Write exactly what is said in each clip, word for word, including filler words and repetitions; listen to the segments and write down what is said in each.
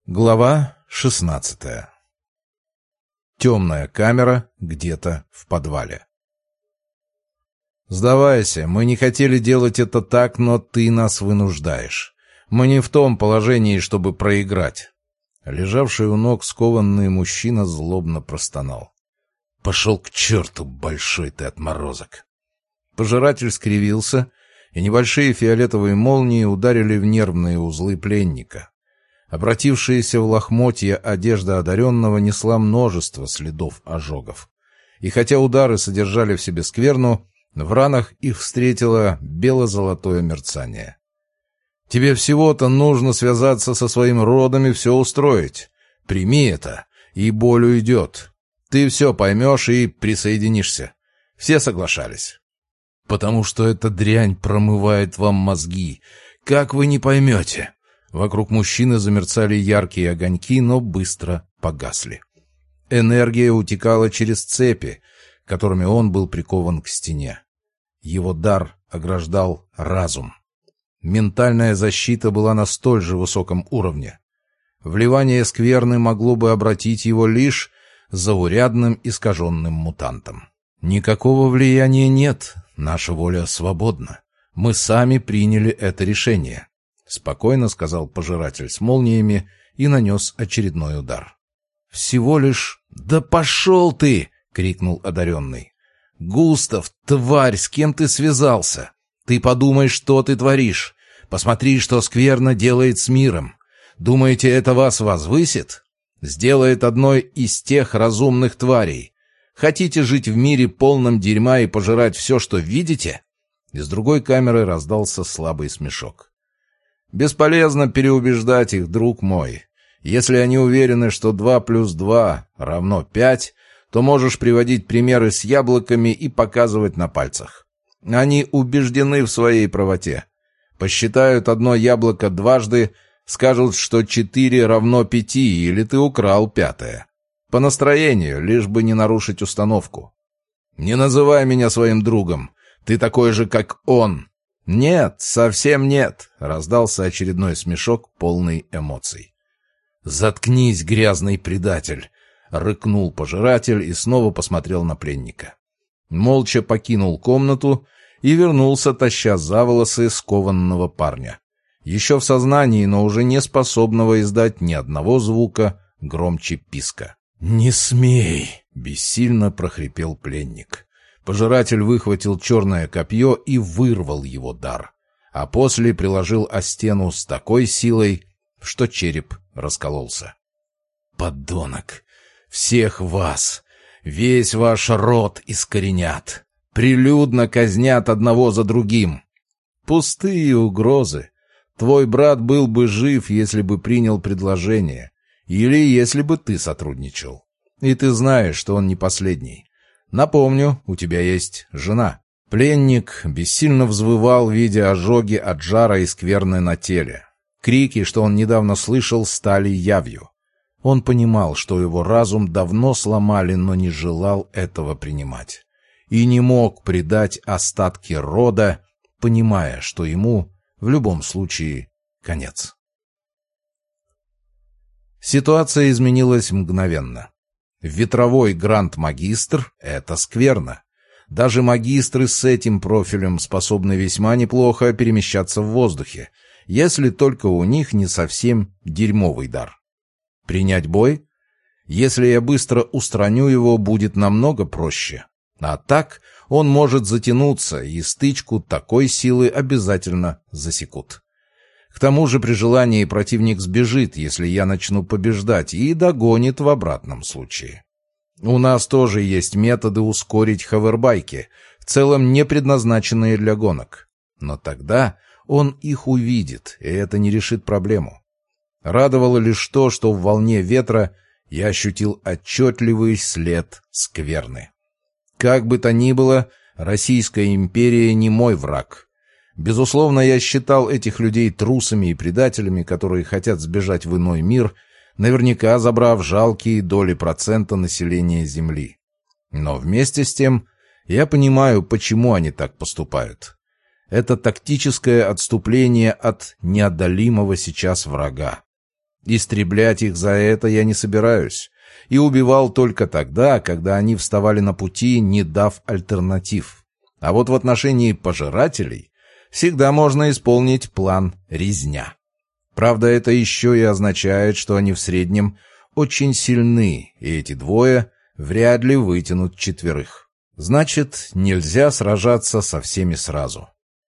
Глава шестнадцатая. Темная камера где-то в подвале. «Сдавайся, мы не хотели делать это так, но ты нас вынуждаешь. Мы не в том положении, чтобы проиграть». Лежавший у ног скованный мужчина злобно простонал. «Пошел к черту, большой ты отморозок!» Пожиратель скривился, и небольшие фиолетовые молнии ударили в нервные узлы пленника. Обратившаяся в лохмотья одежда одаренного несла множество следов ожогов. И хотя удары содержали в себе скверну, в ранах их встретило бело-золотое мерцание. «Тебе всего-то нужно связаться со своим родом и все устроить. Прими это, и боль уйдет. Ты все поймешь и присоединишься». Все соглашались. «Потому что эта дрянь промывает вам мозги. Как вы не поймете?» Вокруг мужчины замерцали яркие огоньки, но быстро погасли. Энергия утекала через цепи, которыми он был прикован к стене. Его дар ограждал разум. Ментальная защита была на столь же высоком уровне. Вливание скверны могло бы обратить его лишь заурядным искаженным мутантом. «Никакого влияния нет, наша воля свободна. Мы сами приняли это решение», — спокойно сказал пожиратель с молниями и нанес очередной удар. «Всего лишь...» «Да пошел ты!» — крикнул одаренный. «Густав, тварь, с кем ты связался? Ты подумай, что ты творишь. Посмотри, что скверно делает с миром. Думаете, это вас возвысит? Сделает одной из тех разумных тварей. Хотите жить в мире полном дерьма и пожирать все, что видите?» Из другой камеры раздался слабый смешок. «Бесполезно переубеждать их, друг мой. Если они уверены, что два плюс два равно пять, то можешь приводить примеры с яблоками и показывать на пальцах. Они убеждены в своей правоте. Посчитают одно яблоко дважды, скажут, что четыре равно пяти, или ты украл пятое. По настроению, лишь бы не нарушить установку. Не называй меня своим другом. Ты такой же, как он». «Нет, совсем нет», — раздался очередной смешок, полный эмоций. «Заткнись, грязный предатель», — рыкнул пожиратель и снова посмотрел на пленника. Молча покинул комнату и вернулся, таща за волосы скованного парня. Еще в сознании, но уже не способного издать ни одного звука громче писка. «Не смей!» — бессильно прохрипел пленник. Пожиратель выхватил черное копье и вырвал его дар, а после приложил о стену с такой силой, что череп раскололся. «Подонок! Всех вас! Весь ваш род искоренят! Прилюдно казнят одного за другим!» Пустые угрозы. Твой брат был бы жив, если бы принял предложение, или если бы ты сотрудничал. И ты знаешь, что он не последний. Напомню, у тебя есть жена». Пленник бессильно взвывал, видя ожоги от жара и скверны на теле. Крики, что он недавно слышал, стали явью. Он понимал, что его разум давно сломали, но не желал этого принимать. И не мог предать остатки рода, понимая, что ему в любом случае конец. Ситуация изменилась мгновенно. Ветровой гранд-магистр — это скверно. Даже магистры с этим профилем способны весьма неплохо перемещаться в воздухе, если только у них не совсем дерьмовый дар. Принять бой? Если я быстро устраню его, будет намного проще. А так он может затянуться, и стычку такой силы обязательно засекут. К тому же при желании противник сбежит, если я начну побеждать, и догонит в обратном случае. У нас тоже есть методы ускорить ховербайки, в целом не предназначенные для гонок. Но тогда он их увидит, и это не решит проблему. Радовало лишь то, что в волне ветра я ощутил отчетливый след скверны. Как бы то ни было, Российская империя не мой враг. Безусловно, я считал этих людей трусами и предателями, которые хотят сбежать в иной мир, наверняка забрав жалкие доли процента населения Земли. Но вместе с тем я понимаю, почему они так поступают. Это тактическое отступление от неодолимого сейчас врага. Истреблять их за это я не собираюсь. И убивал только тогда, когда они вставали на пути, не дав альтернатив. А вот в отношении пожирателей всегда можно исполнить план «резня». Правда, это еще и означает, что они в среднем очень сильны, и эти двое вряд ли вытянут четверых. Значит, нельзя сражаться со всеми сразу.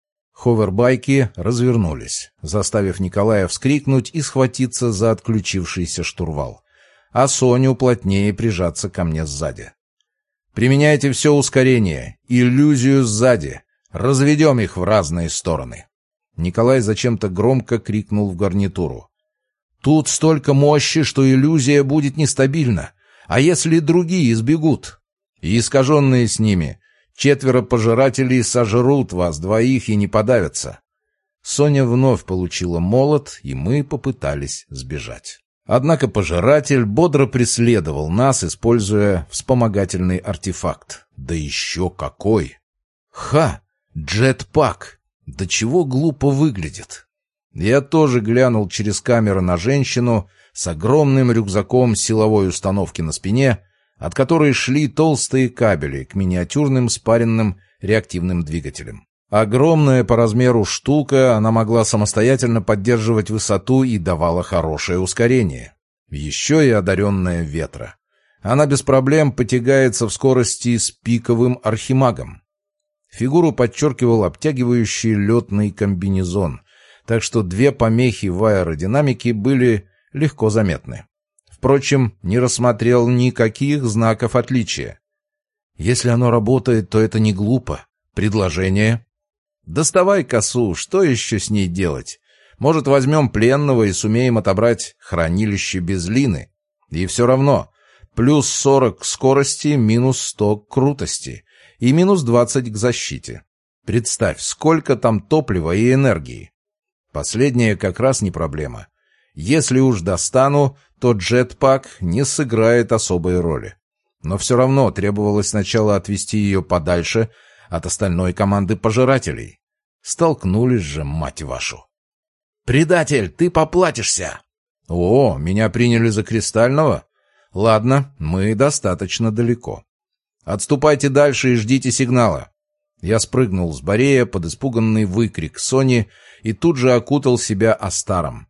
Ховербайки развернулись, заставив Николая вскрикнуть и схватиться за отключившийся штурвал, а Соню плотнее прижаться ко мне сзади. «Применяйте все ускорение, иллюзию сзади, разведем их в разные стороны». Николай зачем-то громко крикнул в гарнитуру. «Тут столько мощи, что иллюзия будет нестабильна. А если другие сбегут? И искаженные с ними, четверо пожирателей сожрут вас двоих и не подавятся». Соня вновь получила молот, и мы попытались сбежать. Однако пожиратель бодро преследовал нас, используя вспомогательный артефакт. Да еще какой! Ха! Джетпак! Да чего глупо выглядит. Я тоже глянул через камеру на женщину с огромным рюкзаком силовой установки на спине, от которой шли толстые кабели к миниатюрным спаренным реактивным двигателям. Огромная по размеру штука, она могла самостоятельно поддерживать высоту и давала хорошее ускорение. Еще и одаренная ветра. Она без проблем потягается в скорости с пиковым архимагом. Фигуру подчеркивал обтягивающий летный комбинезон, так что две помехи в аэродинамике были легко заметны. Впрочем, не рассмотрел никаких знаков отличия. Если оно работает, то это не глупо. Предложение? Доставай косу, что еще с ней делать? Может, возьмем пленного и сумеем отобрать хранилище без Лины? И все равно, плюс сорок к скорости, минус сто к крутости и минус двадцать к защите. Представь, сколько там топлива и энергии. Последнее как раз не проблема. Если уж достану, то джетпак не сыграет особой роли. Но все равно требовалось сначала отвести ее подальше от остальной команды пожирателей. Столкнулись же, мать вашу. «Предатель, ты поплатишься!» «О, меня приняли за кристального? Ладно, мы достаточно далеко. Отступайте дальше и ждите сигнала». Я спрыгнул с Борея под испуганный выкрик Сони и тут же окутал себя Астаром.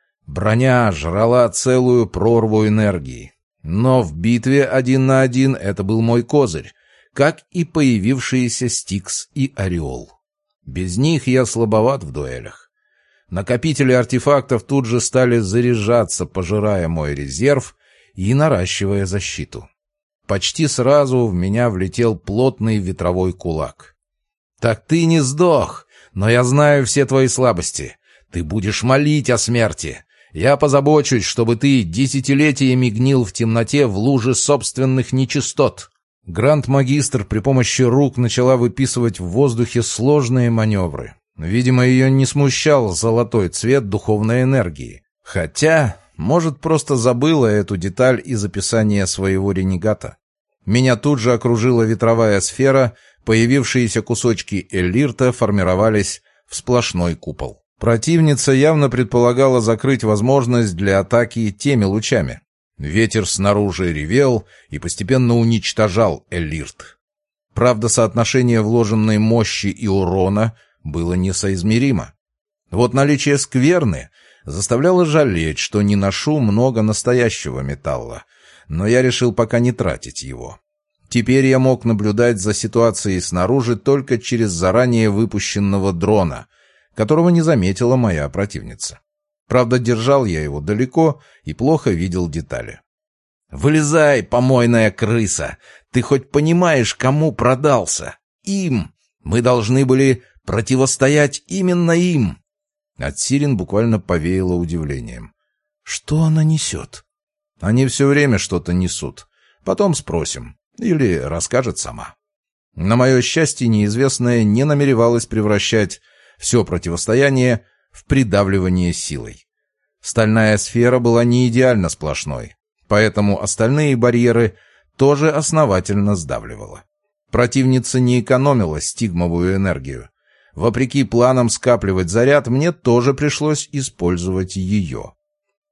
Броня жрала целую прорву энергии. Но в битве один на один это был мой козырь, как и появившиеся Стикс и Ореол. Без них я слабоват в дуэлях. Накопители артефактов тут же стали заряжаться, пожирая мой резерв и наращивая защиту. Почти сразу в меня влетел плотный ветровой кулак. «Так ты не сдох, но я знаю все твои слабости. Ты будешь молить о смерти. Я позабочусь, чтобы ты десятилетиями гнил в темноте в луже собственных нечистот». Гранд-магистр при помощи рук начала выписывать в воздухе сложные маневры. Видимо, ее не смущал золотой цвет духовной энергии. Хотя, может, просто забыла эту деталь из описания своего ренегата. Меня тут же окружила ветровая сфера, появившиеся кусочки Эллирта формировались в сплошной купол. Противница явно предполагала закрыть возможность для атаки теми лучами. Ветер снаружи ревел и постепенно уничтожал Эллирт. Правда, соотношение вложенной мощи и урона было несоизмеримо. Вот наличие скверны заставляло жалеть, что не ношу много настоящего металла, но я решил пока не тратить его. Теперь я мог наблюдать за ситуацией снаружи только через заранее выпущенного дрона, которого не заметила моя противница. Правда, держал я его далеко и плохо видел детали. «Вылезай, помойная крыса! Ты хоть понимаешь, кому продался? Им! Мы должны были противостоять именно им!» От Сирен буквально повеяло удивлением. «Что она несет?» «Они все время что-то несут. Потом спросим. Или расскажет сама». На мое счастье, неизвестная не намеревалась превращать все противостояние в придавливание силой. Стальная сфера была не идеально сплошной, поэтому остальные барьеры тоже основательно сдавливала. Противница не экономила стигмовую энергию. Вопреки планам скапливать заряд, мне тоже пришлось использовать ее.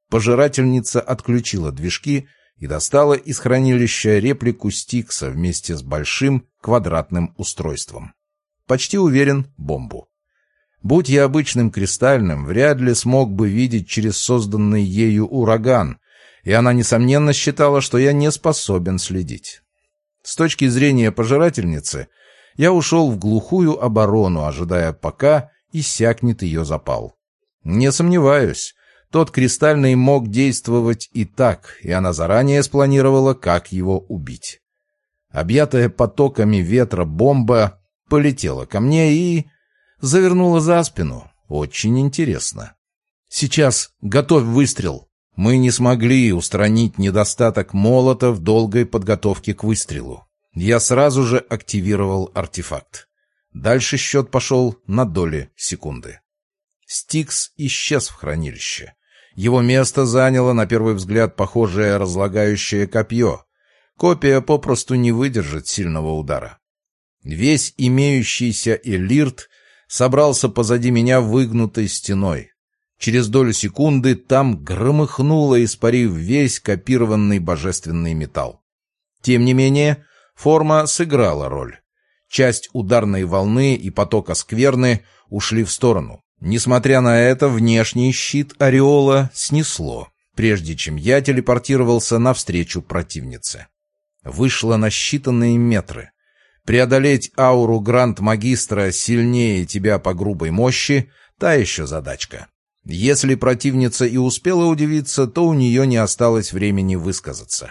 Пожирательница отключила движки и достала из хранилища реплику Стикса вместе с большим квадратным устройством. Почти уверен, бомбу. Будь я обычным кристальным, вряд ли смог бы видеть через созданный ею ураган, и она, несомненно, считала, что я не способен следить. С точки зрения пожирательницы, я ушел в глухую оборону, ожидая, пока иссякнет ее запал. Не сомневаюсь, тот кристальный мог действовать и так, и она заранее спланировала, как его убить. Объятая потоками ветра бомба полетела ко мне и завернула за спину. Очень интересно. Сейчас готовь выстрел. Мы не смогли устранить недостаток молота в долгой подготовке к выстрелу. Я сразу же активировал артефакт. Дальше счет пошел на доли секунды. Стикс исчез в хранилище. Его место заняло, на первый взгляд, похожее разлагающее копье. Копия попросту не выдержит сильного удара. Весь имеющийся элирт собрался позади меня выгнутой стеной. Через долю секунды там громыхнуло, испарив весь копированный божественный металл. Тем не менее, форма сыграла роль. Часть ударной волны и потока скверны ушли в сторону. Несмотря на это, внешний щит ореола снесло, прежде чем я телепортировался навстречу противнице. Вышло на считанные метры. Преодолеть ауру Гранд-магистра сильнее тебя по грубой мощи — та еще задачка. Если противница и успела удивиться, то у нее не осталось времени высказаться.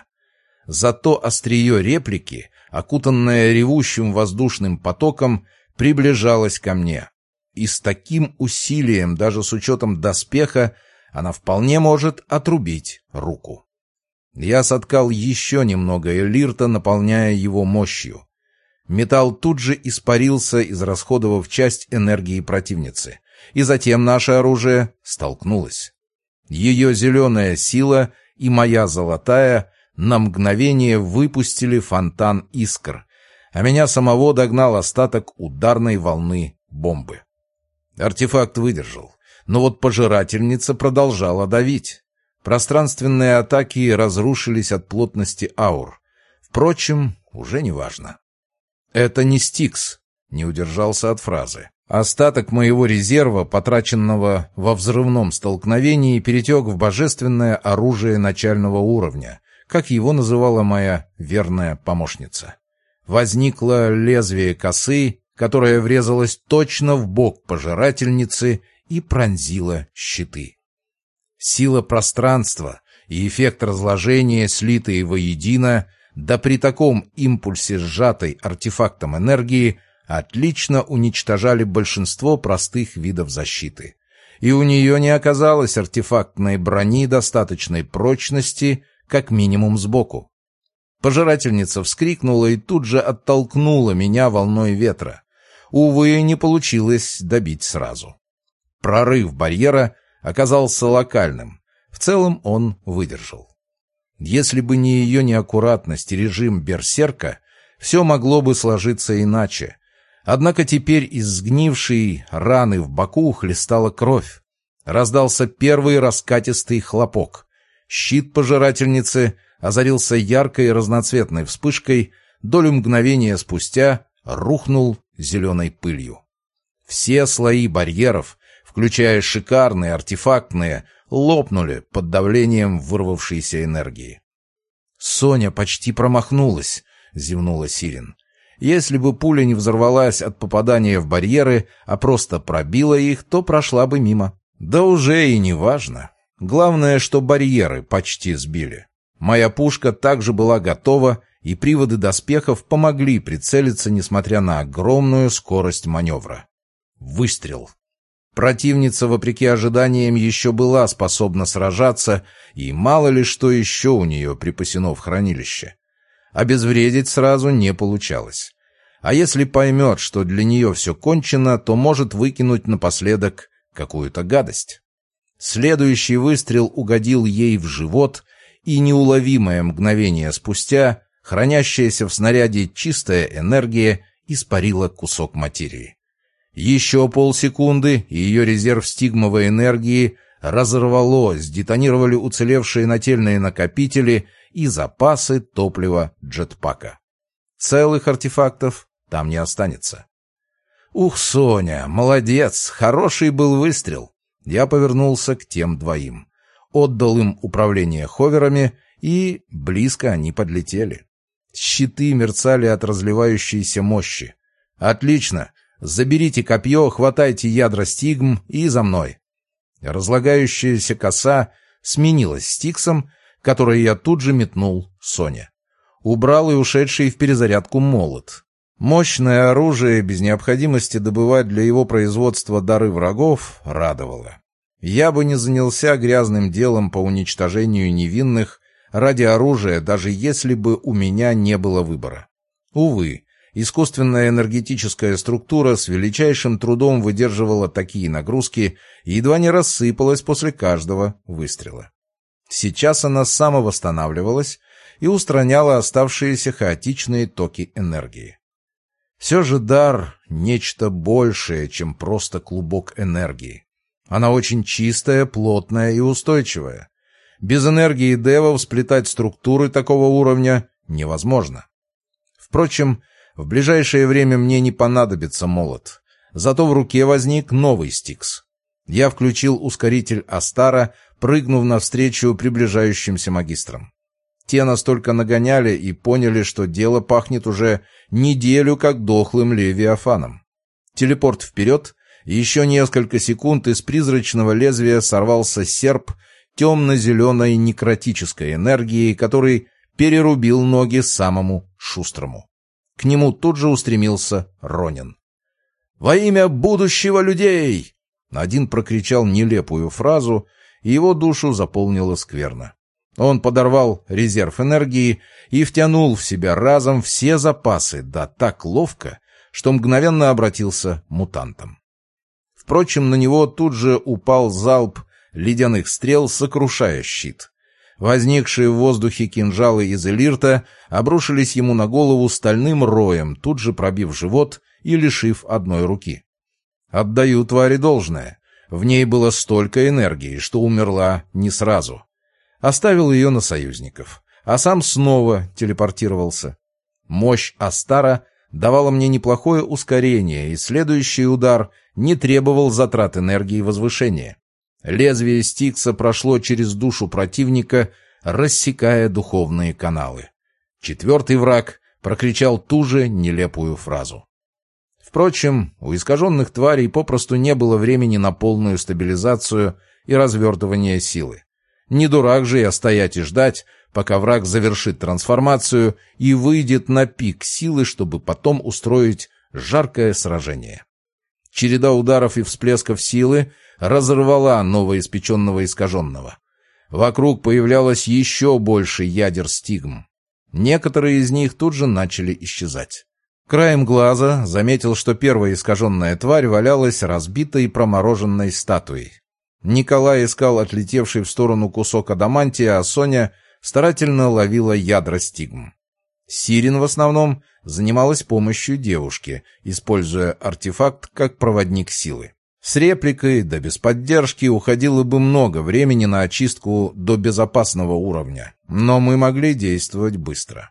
Зато острие реплики, окутанное ревущим воздушным потоком, приближалось ко мне. И с таким усилием, даже с учетом доспеха, она вполне может отрубить руку. Я соткал еще немного элирта, наполняя его мощью. Металл тут же испарился, израсходовав часть энергии противницы. И затем наше оружие столкнулось. Ее зеленая сила и моя золотая на мгновение выпустили фонтан искр, а меня самого догнал остаток ударной волны бомбы. Артефакт выдержал, но вот пожирательница продолжала давить. Пространственные атаки разрушились от плотности аур. Впрочем, уже не важно. «Это не Стикс», — не удержался от фразы. Остаток моего резерва, потраченного во взрывном столкновении, перетек в божественное оружие начального уровня, как его называла моя верная помощница. Возникло лезвие косы, которое врезалось точно в бок пожирательницы и пронзило щиты. Сила пространства и эффект разложения, слитые воедино, да при таком импульсе, сжатой артефактом энергии, отлично уничтожали большинство простых видов защиты. И у нее не оказалось артефактной брони достаточной прочности, как минимум сбоку. Пожирательница вскрикнула и тут же оттолкнула меня волной ветра. Увы, не получилось добить сразу. Прорыв барьера оказался локальным. В целом он выдержал. Если бы не ее неаккуратность и режим берсерка, все могло бы сложиться иначе. Однако теперь из сгнившей раны в боку хлестала кровь. Раздался первый раскатистый хлопок. Щит пожирательницы озарился яркой разноцветной вспышкой, долю мгновения спустя рухнул зеленой пылью. Все слои барьеров, включая шикарные артефактные, лопнули под давлением вырвавшейся энергии. «Соня почти промахнулась», — зевнула Сирен. «Если бы пуля не взорвалась от попадания в барьеры, а просто пробила их, то прошла бы мимо». «Да уже и не важно. Главное, что барьеры почти сбили. Моя пушка также была готова, и приводы доспехов помогли прицелиться, несмотря на огромную скорость маневра. Выстрел. Противница, вопреки ожиданиям, еще была способна сражаться, и мало ли что еще у нее припасено в хранилище. Обезвредить сразу не получалось. А если поймет, что для нее все кончено, то может выкинуть напоследок какую-то гадость. Следующий выстрел угодил ей в живот, и неуловимое мгновение спустя хранящаяся в снаряде чистая энергия испарила кусок материи. Еще полсекунды, и ее резерв стигмовой энергии разорвало, сдетонировали уцелевшие нательные накопители и запасы топлива джетпака. Целых артефактов там не останется. Ух, Соня, молодец, хороший был выстрел. Я повернулся к тем двоим. Отдал им управление ховерами, и близко они подлетели. Щиты мерцали от разливающейся мощи. Отлично, заберите копье, хватайте ядра стигм и за мной. Разлагающаяся коса сменилась стиксом, который я тут же метнул Соне. Убрал и ушедший в перезарядку молот. Мощное оружие, без необходимости добывать для его производства дары врагов, радовало. Я бы не занялся грязным делом по уничтожению невинных ради оружия, даже если бы у меня не было выбора. Увы, искусственная энергетическая структура с величайшим трудом выдерживала такие нагрузки и едва не рассыпалась после каждого выстрела. Сейчас она самовосстанавливалась и устраняла оставшиеся хаотичные токи энергии. Все же дар — нечто большее, чем просто клубок энергии. Она очень чистая, плотная и устойчивая. Без энергии девов сплетать структуры такого уровня невозможно. Впрочем, в ближайшее время мне не понадобится молот. Зато в руке возник новый стикс. Я включил ускоритель Астара, прыгнув навстречу приближающимся магистрам. Те настолько нагоняли и поняли, что дело пахнет уже неделю как дохлым левиафаном. Телепорт вперед, еще несколько секунд из призрачного лезвия сорвался серп темно-зеленой некротической энергии, который перерубил ноги самому шустрому. К нему тут же устремился Ронин. «Во имя будущего людей!» Один прокричал нелепую фразу, и его душу заполнило скверно. Он подорвал резерв энергии и втянул в себя разом все запасы, да так ловко, что мгновенно обратился мутантом. Впрочем, на него тут же упал залп ледяных стрел, сокрушая щит. Возникшие в воздухе кинжалы из элирта обрушились ему на голову стальным роем, тут же пробив живот и лишив одной руки. Отдаю твари должное. В ней было столько энергии, что умерла не сразу. Оставил ее на союзников, а сам снова телепортировался. Мощь Астара давала мне неплохое ускорение, и следующий удар не требовал затрат энергии возвышения. Лезвие стикса прошло через душу противника, рассекая духовные каналы. Четвертый враг прокричал ту же нелепую фразу. Впрочем, у искаженных тварей попросту не было времени на полную стабилизацию и развертывание силы. Не дурак же я стоять и ждать, пока враг завершит трансформацию и выйдет на пик силы, чтобы потом устроить жаркое сражение. Череда ударов и всплесков силы разорвала новоиспеченного искаженного. Вокруг появлялось еще больше ядер стигм. Некоторые из них тут же начали исчезать. Краем глаза заметил, что первая искаженная тварь валялась разбитой промороженной статуей. Николай искал отлетевший в сторону кусок адамантия, а Соня старательно ловила ядра стигм. Сирин в основном занималась помощью девушке, используя артефакт как проводник силы. С репликой, да без поддержки, уходило бы много времени на очистку до безопасного уровня, но мы могли действовать быстро.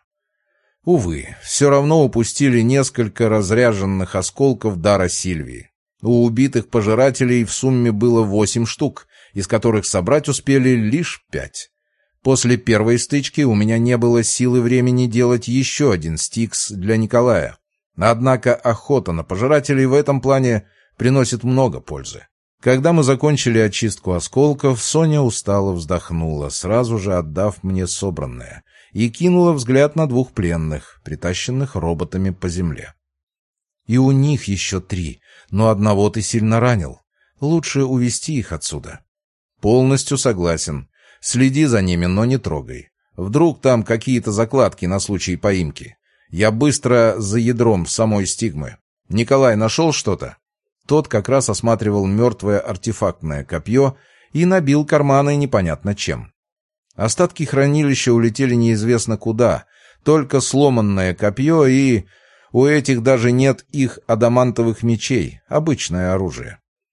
Увы, все равно упустили несколько разряженных осколков дара Сильвии. У убитых пожирателей в сумме было восемь штук, из которых собрать успели лишь пять. После первой стычки у меня не было сил и времени делать еще один стикс для Николая. Однако охота на пожирателей в этом плане приносит много пользы. Когда мы закончили очистку осколков, Соня устало вздохнула, сразу же отдав мне собранное, и кинула взгляд на двух пленных, притащенных роботами по земле. И у них еще три, но одного ты сильно ранил. Лучше увести их отсюда. Полностью согласен. Следи за ними, но не трогай. Вдруг там какие-то закладки на случай поимки. Я быстро за ядром самой стигмы. Николай нашел что-то? Тот как раз осматривал мертвое артефактное копье и набил карманы непонятно чем. Остатки хранилища улетели неизвестно куда. Только сломанное копье, и у этих даже нет их адамантовых мечей, обычное оружие.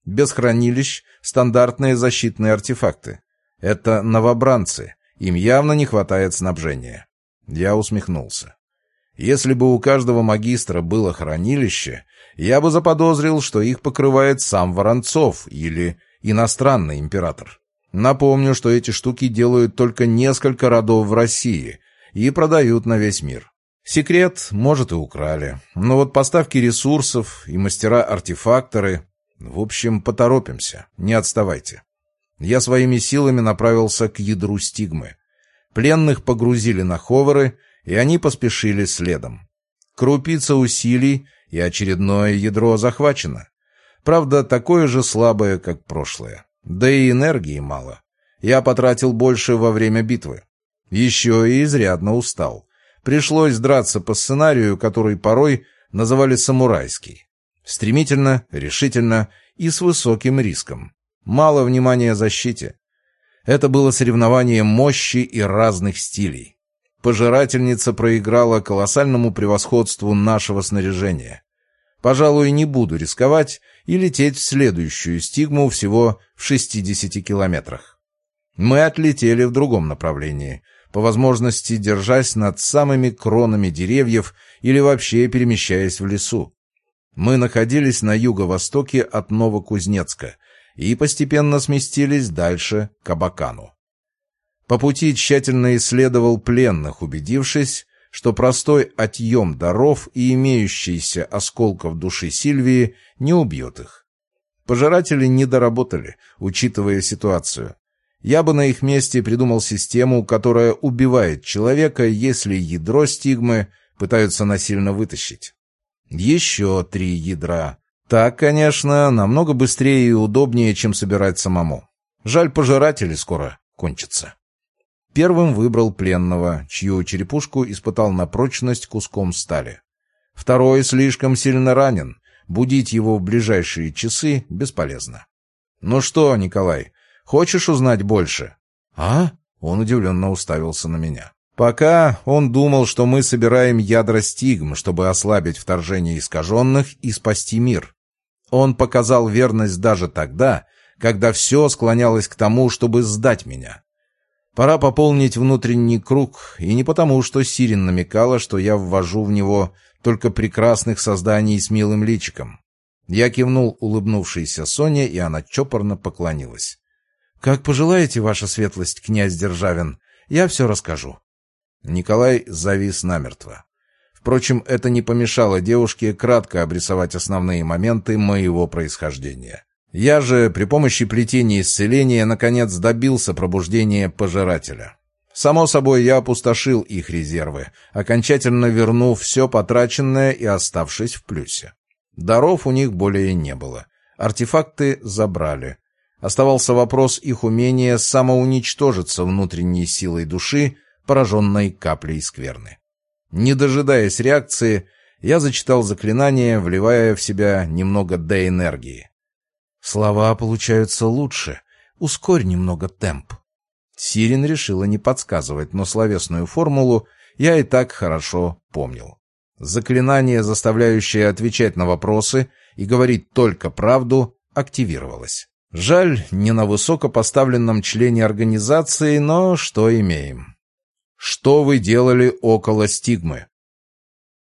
Без хранилищ стандартные защитные артефакты. Это новобранцы, им явно не хватает снабжения. Я усмехнулся. Если бы у каждого магистра было хранилище, я бы заподозрил, что их покрывает сам Воронцов или иностранный император. Напомню, что эти штуки делают только несколько родов в России и продают на весь мир. Секрет, может, и украли. Но вот поставки ресурсов и мастера-артефакторы... В общем, поторопимся, не отставайте. Я своими силами направился к ядру стигмы. Пленных погрузили на ховеры, и они поспешили следом. Крупица усилий, и очередное ядро захвачено. Правда, такое же слабое, как прошлое. Да и энергии мало. Я потратил больше во время битвы. Еще и изрядно устал. Пришлось драться по сценарию, который порой называли самурайский. Стремительно, решительно и с высоким риском. Мало внимания защите. Это было соревнование мощи и разных стилей. Пожирательница проиграла колоссальному превосходству нашего снаряжения. Пожалуй, не буду рисковать и лететь в следующую стигму всего в шестидесяти километрах. Мы отлетели в другом направлении, по возможности держась над самыми кронами деревьев или вообще перемещаясь в лесу. Мы находились на юго-востоке от Новокузнецка и постепенно сместились дальше к Абакану. По пути тщательно исследовал пленных, убедившись, что простой отъем даров и имеющийся осколков души Сильвии не убьет их. Пожиратели не доработали, учитывая ситуацию. Я бы на их месте придумал систему, которая убивает человека, если ядро стигмы пытаются насильно вытащить. Еще три ядра. Так, конечно, намного быстрее и удобнее, чем собирать самому. Жаль, пожиратели скоро кончатся. Первым выбрал пленного, чью черепушку испытал на прочность куском стали. Второй слишком сильно ранен. Будить его в ближайшие часы бесполезно. «Ну что, Николай, хочешь узнать больше?» «А?» — он удивленно уставился на меня. Пока он думал, что мы собираем ядра стигм, чтобы ослабить вторжение искаженных и спасти мир. Он показал верность даже тогда, когда все склонялось к тому, чтобы сдать меня. Пора пополнить внутренний круг, и не потому, что Сирин намекала, что я ввожу в него только прекрасных созданий с милым личиком. Я кивнул улыбнувшейся Соне, и она чопорно поклонилась. «Как пожелаете, ваша светлость, князь Державин, я все расскажу». Николай завис намертво. Впрочем, это не помешало девушке кратко обрисовать основные моменты моего происхождения. Я же при помощи плетения исцеления наконец добился пробуждения пожирателя. Само собой, я опустошил их резервы, окончательно вернув все потраченное и оставшись в плюсе. Даров у них более не было. Артефакты забрали. Оставался вопрос их умения самоуничтожиться внутренней силой души, пораженной каплей скверны. Не дожидаясь реакции, я зачитал заклинание, вливая в себя немного Д-энергии. Слова получаются лучше. Ускорь немного темп. Сирин решила не подсказывать, но словесную формулу я и так хорошо помнил. Заклинание, заставляющее отвечать на вопросы и говорить только правду, активировалось. Жаль, не на высокопоставленном члене организации, но что имеем. «Что вы делали около стигмы?»